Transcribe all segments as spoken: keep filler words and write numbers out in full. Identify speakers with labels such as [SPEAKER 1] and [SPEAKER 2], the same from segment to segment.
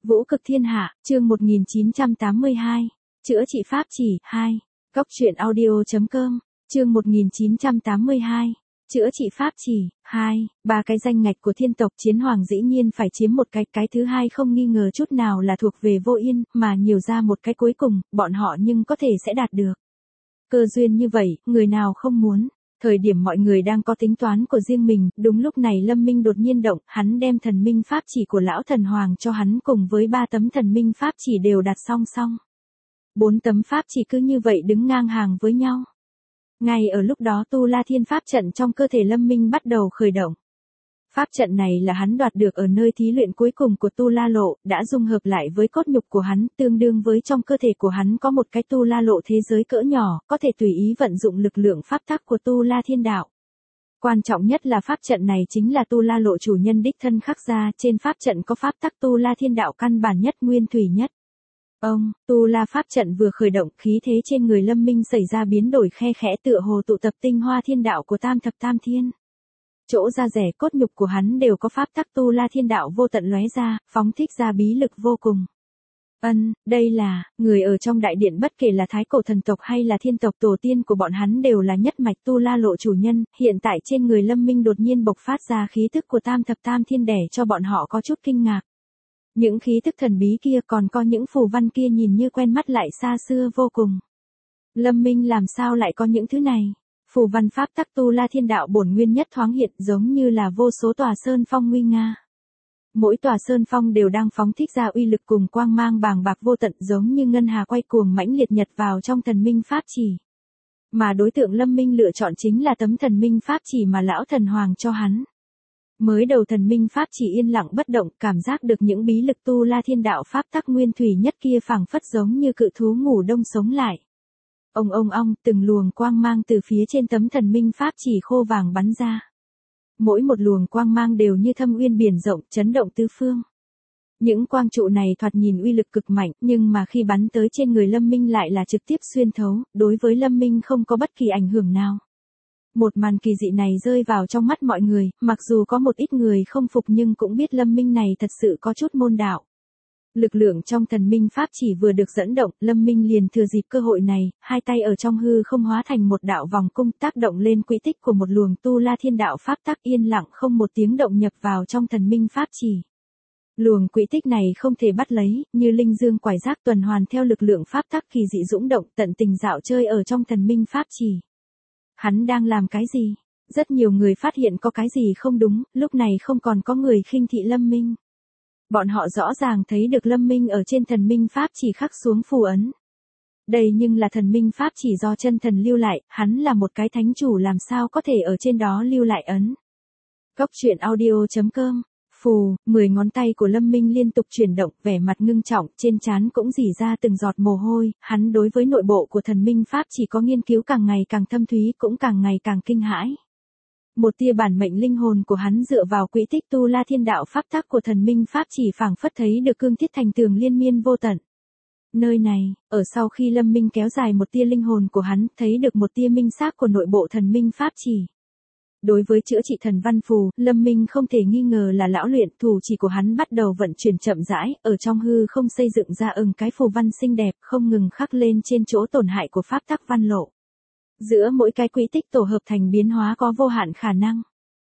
[SPEAKER 1] Vũ cực thiên hạ, chương một nghìn chín trăm tám mươi hai. Chữa trị pháp chỉ, hai. Góc truyện audio.com, chương một nghìn chín trăm tám mươi hai. Chữa trị pháp chỉ, hai. Ba cái danh ngạch của thiên tộc chiến hoàng dĩ nhiên phải chiếm một cái, cái thứ hai không nghi ngờ chút nào là thuộc về Vô Yên, mà nhiều ra một cái cuối cùng, bọn họ nhưng có thể sẽ đạt được. Cơ duyên như vậy, người nào không muốn. Thời điểm mọi người đang có tính toán của riêng mình, đúng lúc này Lâm Minh đột nhiên động, hắn đem thần minh pháp chỉ của lão thần hoàng cho hắn cùng với ba tấm thần minh pháp chỉ đều đặt song song. Bốn tấm pháp chỉ cứ như vậy đứng ngang hàng với nhau. Ngay ở lúc đó Tu La Thiên pháp trận trong cơ thể Lâm Minh bắt đầu khởi động. Pháp trận này là hắn đoạt được ở nơi thí luyện cuối cùng của Tu La Lộ, đã dung hợp lại với cốt nhục của hắn, tương đương với trong cơ thể của hắn có một cái Tu La Lộ thế giới cỡ nhỏ, có thể tùy ý vận dụng lực lượng pháp tắc của Tu La Thiên đạo. Quan trọng nhất là pháp trận này chính là Tu La Lộ chủ nhân đích thân khắc ra, trên pháp trận có pháp tắc Tu La Thiên đạo căn bản nhất nguyên thủy nhất. Ông, Tu La pháp trận vừa khởi động, khí thế trên người Lâm Minh xảy ra biến đổi khe khẽ tựa hồ tụ tập tinh hoa thiên đạo của Tam Thập Tam Thiên. Chỗ da rẻ cốt nhục của hắn đều có pháp tắc Tu La Thiên đạo vô tận lóe ra, phóng thích ra bí lực vô cùng. Ân, đây là, người ở trong đại điện bất kể là thái cổ thần tộc hay là thiên tộc tổ tiên của bọn hắn đều là nhất mạch Tu La Lộ chủ nhân, hiện tại trên người Lâm Minh đột nhiên bộc phát ra khí thức của Tam Thập Tam Thiên đẻ cho bọn họ có chút kinh ngạc. Những khí thức thần bí kia còn có những phù văn kia nhìn như quen mắt lại xa xưa vô cùng. Lâm Minh làm sao lại có những thứ này? Phù văn pháp tắc Tu La Thiên đạo bổn nguyên nhất thoáng hiện giống như là vô số tòa sơn phong nguy nga. Mỗi tòa sơn phong đều đang phóng thích ra uy lực cùng quang mang bàng bạc vô tận giống như ngân hà quay cuồng mãnh liệt nhật vào trong thần minh pháp chỉ. Mà đối tượng Lâm Minh lựa chọn chính là tấm thần minh pháp chỉ mà lão thần hoàng cho hắn. Mới đầu thần minh pháp chỉ yên lặng bất động, cảm giác được những bí lực Tu La Thiên đạo pháp tắc nguyên thủy nhất kia phảng phất giống như cự thú ngủ đông sống lại. Ông ông ong, từng luồng quang mang từ phía trên tấm thần minh pháp chỉ khô vàng bắn ra. Mỗi một luồng quang mang đều như thâm uyên biển rộng, chấn động tứ phương. Những quang trụ này thoạt nhìn uy lực cực mạnh, nhưng mà khi bắn tới trên người Lâm Minh lại là trực tiếp xuyên thấu, đối với Lâm Minh không có bất kỳ ảnh hưởng nào. Một màn kỳ dị này rơi vào trong mắt mọi người, mặc dù có một ít người không phục nhưng cũng biết Lâm Minh này thật sự có chút môn đạo. Lực lượng trong thần minh pháp chỉ vừa được dẫn động, Lâm Minh liền thừa dịp cơ hội này, hai tay ở trong hư không hóa thành một đạo vòng cung tác động lên quỹ tích của một luồng Tu La Thiên đạo pháp tắc yên lặng không một tiếng động nhập vào trong thần minh pháp chỉ. Luồng quỹ tích này không thể bắt lấy, như linh dương quải giác tuần hoàn theo lực lượng pháp tắc kỳ dị dũng động tận tình dạo chơi ở trong thần minh pháp chỉ. Hắn đang làm cái gì? Rất nhiều người phát hiện có cái gì không đúng, lúc này không còn có người khinh thị Lâm Minh. Bọn họ rõ ràng thấy được Lâm Minh ở trên thần minh pháp chỉ khắc xuống phù ấn. Đây nhưng là thần minh pháp chỉ do chân thần lưu lại, hắn là một cái thánh chủ làm sao có thể ở trên đó lưu lại ấn. Góc truyện audio.com, phù, mười ngón tay của Lâm Minh liên tục chuyển động, vẻ mặt ngưng trọng, trên trán cũng rỉ ra từng giọt mồ hôi, hắn đối với nội bộ của thần minh pháp chỉ có nghiên cứu càng ngày càng thâm thúy cũng càng ngày càng kinh hãi. Một tia bản mệnh linh hồn của hắn dựa vào quỹ tích Tu La Thiên đạo pháp tắc của thần minh pháp chỉ phảng phất thấy được cương thiết thành tường liên miên vô tận. Nơi này, ở sau khi Lâm Minh kéo dài một tia linh hồn của hắn, thấy được một tia minh xác của nội bộ thần minh pháp chỉ. Đối với chữa trị thần văn phù, Lâm Minh không thể nghi ngờ là lão luyện, thủ chỉ của hắn bắt đầu vận chuyển chậm rãi, ở trong hư không xây dựng ra ừng cái phù văn xinh đẹp, không ngừng khắc lên trên chỗ tổn hại của pháp tắc văn lộ. Giữa mỗi cái quỹ tích tổ hợp thành biến hóa có vô hạn khả năng.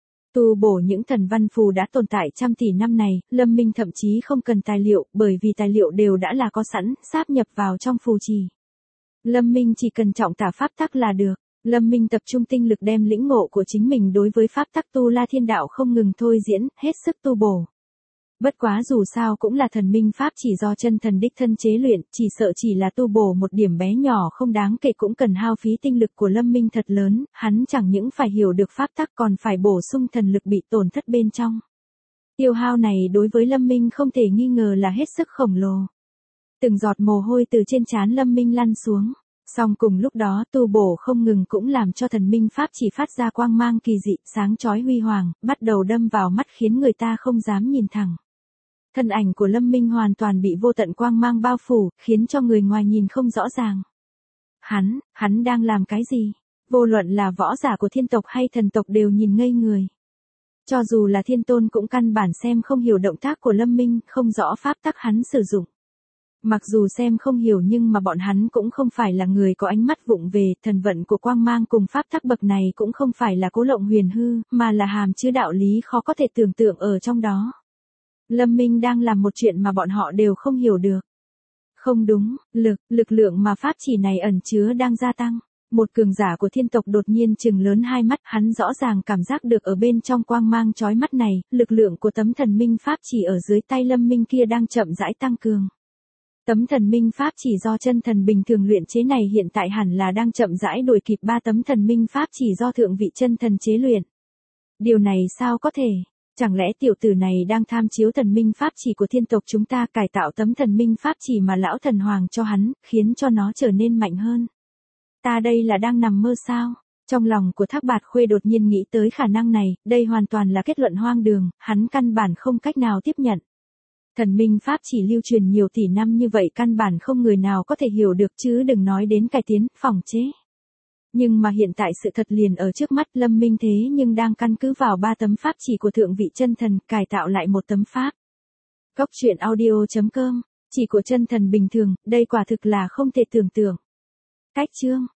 [SPEAKER 1] Tu bổ những thần văn phù đã tồn tại trăm tỷ năm này, Lâm Minh thậm chí không cần tài liệu, bởi vì tài liệu đều đã là có sẵn, sáp nhập vào trong phù trì. Lâm Minh chỉ cần trọng tả pháp tắc là được. Lâm Minh tập trung tinh lực đem lĩnh ngộ của chính mình đối với pháp tắc Tu La Thiên đạo không ngừng thôi diễn, hết sức tu bổ. Bất quá dù sao cũng là thần minh pháp chỉ do chân thần đích thân chế luyện, chỉ sợ chỉ là tu bổ một điểm bé nhỏ không đáng kể cũng cần hao phí tinh lực của Lâm Minh thật lớn, hắn chẳng những phải hiểu được pháp tắc còn phải bổ sung thần lực bị tổn thất bên trong. Tiêu hao này đối với Lâm Minh không thể nghi ngờ là hết sức khổng lồ. Từng giọt mồ hôi từ trên trán Lâm Minh lăn xuống. Song cùng lúc đó tu bổ không ngừng cũng làm cho thần minh pháp chỉ phát ra quang mang kỳ dị, sáng chói huy hoàng, bắt đầu đâm vào mắt khiến người ta không dám nhìn thẳng. Thân ảnh của Lâm Minh hoàn toàn bị vô tận quang mang bao phủ, khiến cho người ngoài nhìn không rõ ràng. Hắn, hắn đang làm cái gì? Vô luận là võ giả của thiên tộc hay thần tộc đều nhìn ngây người. Cho dù là thiên tôn cũng căn bản xem không hiểu động tác của Lâm Minh, không rõ pháp tắc hắn sử dụng. Mặc dù xem không hiểu nhưng mà bọn hắn cũng không phải là người có ánh mắt vụng về, thần vận của quang mang cùng pháp tắc bậc này cũng không phải là cố lộng huyền hư, mà là hàm chứa đạo lý khó có thể tưởng tượng ở trong đó. Lâm Minh đang làm một chuyện mà bọn họ đều không hiểu được. Không đúng, lực, lực lượng mà pháp chỉ này ẩn chứa đang gia tăng. Một cường giả của thiên tộc đột nhiên trừng lớn hai mắt, hắn rõ ràng cảm giác được ở bên trong quang mang chói mắt này, lực lượng của tấm thần minh pháp chỉ ở dưới tay Lâm Minh kia đang chậm rãi tăng cường. Tấm thần minh pháp chỉ do chân thần bình thường luyện chế này hiện tại hẳn là đang chậm rãi đuổi kịp ba tấm thần minh pháp chỉ do thượng vị chân thần chế luyện. Điều này sao có thể? Chẳng lẽ tiểu tử này đang tham chiếu thần minh pháp chỉ của thiên tộc chúng ta, cải tạo tấm thần minh pháp chỉ mà lão thần hoàng cho hắn, khiến cho nó trở nên mạnh hơn? Ta đây là đang nằm mơ sao? Trong lòng của Thác Bạt Khuê đột nhiên nghĩ tới khả năng này, đây hoàn toàn là kết luận hoang đường, hắn căn bản không cách nào tiếp nhận. Thần minh pháp chỉ lưu truyền nhiều tỷ năm như vậy căn bản không người nào có thể hiểu được chứ đừng nói đến cải tiến, phỏng chế. Nhưng mà hiện tại sự thật liền ở trước mắt, Lâm Minh thế nhưng đang căn cứ vào ba tấm pháp chỉ của thượng vị chân thần, cải tạo lại một tấm pháp. Góc truyện audio chấm com, chỉ của chân thần bình thường, đây quả thực là không thể tưởng tượng. Cách chương